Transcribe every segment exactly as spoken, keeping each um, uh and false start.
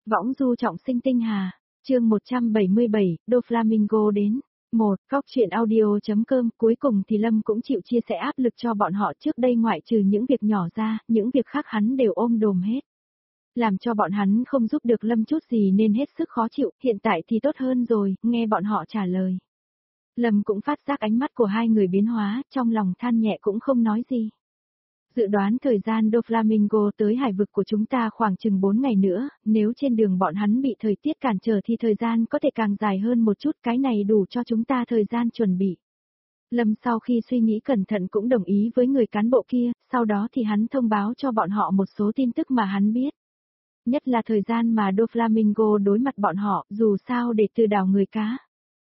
Võng du trọng sinh tinh hà, chương một trăm bảy mươi bảy, Doflamingo đến. một. Góc truyện audio.com. Cuối cùng thì Lâm cũng chịu chia sẻ áp lực cho bọn họ, trước đây ngoại trừ những việc nhỏ ra, những việc khác hắn đều ôm đồm hết. Làm cho bọn hắn không giúp được Lâm chút gì nên hết sức khó chịu, hiện tại thì tốt hơn rồi, nghe bọn họ trả lời. Lâm cũng phát giác ánh mắt của hai người biến hóa, trong lòng than nhẹ cũng không nói gì. Dự đoán thời gian Doflamingo tới hải vực của chúng ta khoảng chừng bốn ngày nữa, nếu trên đường bọn hắn bị thời tiết cản trở thì thời gian có thể càng dài hơn một chút, cái này đủ cho chúng ta thời gian chuẩn bị. Lâm sau khi suy nghĩ cẩn thận cũng đồng ý với người cán bộ kia, sau đó thì hắn thông báo cho bọn họ một số tin tức mà hắn biết. Nhất là thời gian mà Doflamingo đối mặt bọn họ, dù sao để từ đảo người cá.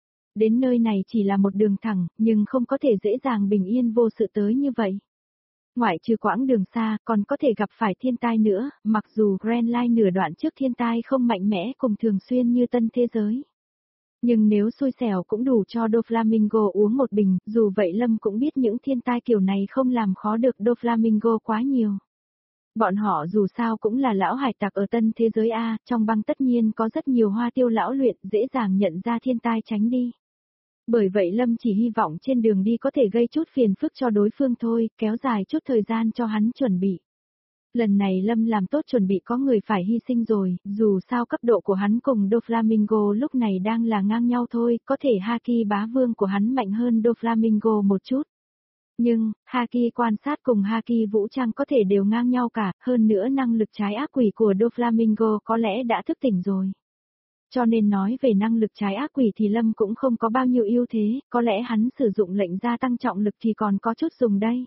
Đến nơi này chỉ là một đường thẳng, nhưng không có thể dễ dàng bình yên vô sự tới như vậy. Ngoại trừ quãng đường xa, còn có thể gặp phải thiên tai nữa, mặc dù Grand Line nửa đoạn trước thiên tai không mạnh mẽ cùng thường xuyên như tân thế giới. Nhưng nếu xui xẻo cũng đủ cho Doflamingo uống một bình, dù vậy Lâm cũng biết những thiên tai kiểu này không làm khó được Doflamingo quá nhiều. Bọn họ dù sao cũng là lão hải tặc ở tân thế giới A, trong băng tất nhiên có rất nhiều hoa tiêu lão luyện, dễ dàng nhận ra thiên tai tránh đi. Bởi vậy Lâm chỉ hy vọng trên đường đi có thể gây chút phiền phức cho đối phương thôi, kéo dài chút thời gian cho hắn chuẩn bị. Lần này Lâm làm tốt chuẩn bị có người phải hy sinh rồi, dù sao cấp độ của hắn cùng Doflamingo lúc này đang là ngang nhau thôi, có thể Haki bá vương của hắn mạnh hơn Doflamingo một chút. Nhưng, Haki quan sát cùng Haki vũ trang có thể đều ngang nhau cả, hơn nữa năng lực trái ác quỷ của Doflamingo có lẽ đã thức tỉnh rồi. Cho nên nói về năng lực trái ác quỷ thì Lâm cũng không có bao nhiêu ưu thế, có lẽ hắn sử dụng lệnh gia tăng trọng lực thì còn có chút dùng đây.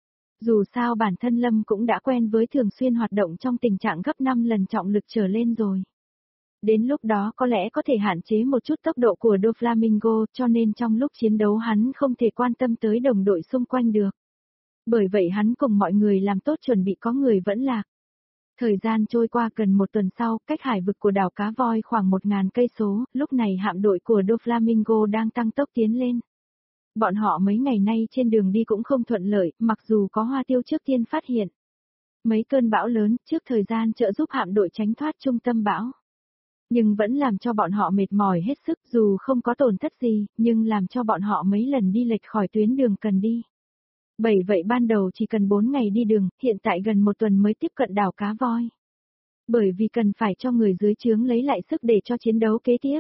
Dù sao bản thân Lâm cũng đã quen với thường xuyên hoạt động trong tình trạng gấp năm lần trọng lực trở lên rồi. Đến lúc đó có lẽ có thể hạn chế một chút tốc độ của Doflamingo, cho nên trong lúc chiến đấu hắn không thể quan tâm tới đồng đội xung quanh được. Bởi vậy hắn cùng mọi người làm tốt chuẩn bị có người vẫn lạc. Thời gian trôi qua gần một tuần sau, cách hải vực của đảo Cá Voi khoảng một ngàn cây số, lúc này hạm đội của Doflamingo đang tăng tốc tiến lên. Bọn họ mấy ngày nay trên đường đi cũng không thuận lợi, mặc dù có hoa tiêu trước tiên phát hiện. Mấy cơn bão lớn trước thời gian trợ giúp hạm đội tránh thoát trung tâm bão. Nhưng vẫn làm cho bọn họ mệt mỏi hết sức, dù không có tổn thất gì, nhưng làm cho bọn họ mấy lần đi lệch khỏi tuyến đường cần đi. Bởi vậy ban đầu chỉ cần bốn ngày đi đường, hiện tại gần một tuần mới tiếp cận đảo Cá Voi. Bởi vì cần phải cho người dưới trướng lấy lại sức để cho chiến đấu kế tiếp.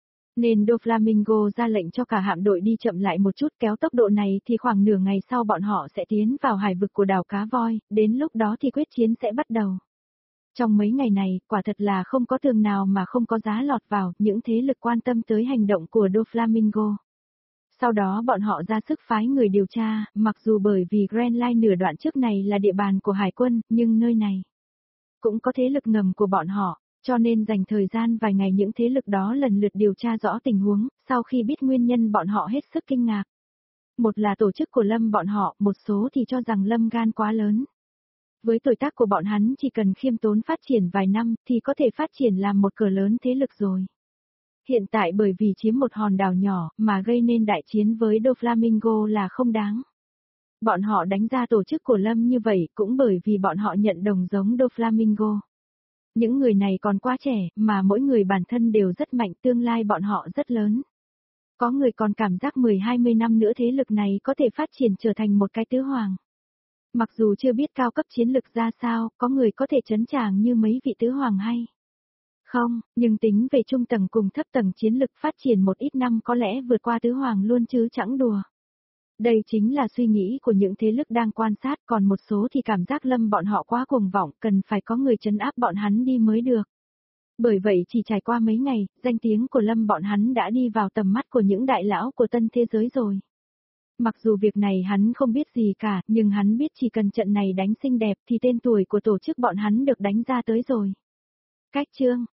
Nên Doflamingo ra lệnh cho cả hạm đội đi chậm lại một chút, kéo tốc độ này thì khoảng nửa ngày sau bọn họ sẽ tiến vào hải vực của đảo Cá Voi, đến lúc đó thì quyết chiến sẽ bắt đầu. Trong mấy ngày này, quả thật là không có tường nào mà không có giá lọt vào, những thế lực quan tâm tới hành động của Doflamingo. Sau đó bọn họ ra sức phái người điều tra, mặc dù bởi vì Grand Line nửa đoạn trước này là địa bàn của hải quân, nhưng nơi này cũng có thế lực ngầm của bọn họ, cho nên dành thời gian vài ngày những thế lực đó lần lượt điều tra rõ tình huống, sau khi biết nguyên nhân bọn họ hết sức kinh ngạc. Một là tổ chức của Lâm bọn họ, một số thì cho rằng Lâm gan quá lớn. Với tuổi tác của bọn hắn chỉ cần khiêm tốn phát triển vài năm thì có thể phát triển làm một cờ lớn thế lực rồi. Hiện tại bởi vì chiếm một hòn đảo nhỏ mà gây nên đại chiến với Doflamingo là không đáng. Bọn họ đánh ra tổ chức của Lâm như vậy cũng bởi vì bọn họ nhận đồng giống Doflamingo. Những người này còn quá trẻ mà mỗi người bản thân đều rất mạnh, tương lai bọn họ rất lớn. Có người còn cảm giác mười hai mươi năm nữa thế lực này có thể phát triển trở thành một cái tứ hoàng. Mặc dù chưa biết cao cấp chiến lực ra sao, có người có thể chấn tràng như mấy vị tứ hoàng hay không, nhưng tính về trung tầng cùng thấp tầng chiến lực phát triển một ít năm có lẽ vượt qua tứ hoàng luôn chứ chẳng đùa. Đây chính là suy nghĩ của những thế lực đang quan sát, còn một số thì cảm giác Lâm bọn họ quá cuồng vọng, cần phải có người trấn áp bọn hắn đi mới được. Bởi vậy chỉ trải qua mấy ngày, danh tiếng của Lâm bọn hắn đã đi vào tầm mắt của những đại lão của tân thế giới rồi. Mặc dù việc này hắn không biết gì cả, nhưng hắn biết chỉ cần trận này đánh xinh đẹp thì tên tuổi của tổ chức bọn hắn được đánh ra tới rồi. Cách chương